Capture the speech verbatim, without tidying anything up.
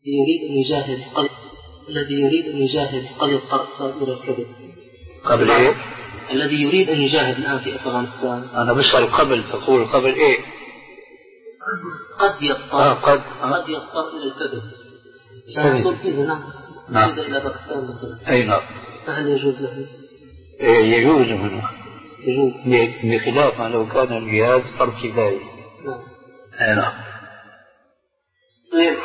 يريد أن يجاهد قلب الذي يريد أن يجاهد قلب الطرف إلى الكذب قبل إيه؟ الذي يريد أن يجاهد الآن في أفغانستان. أنا بسأل قبل، تقول قبل إيه؟ قد يضطر آه قد قد يضطر إلى الكذب. سيقول إذا نعم نعم إلى باكستان مثلا. أي نعم. فهل يجوز له؟ إيه يجوز منه. يجوز بخلاف ما لو كان الجهاز فرض كفاية. نعم. أي نعم.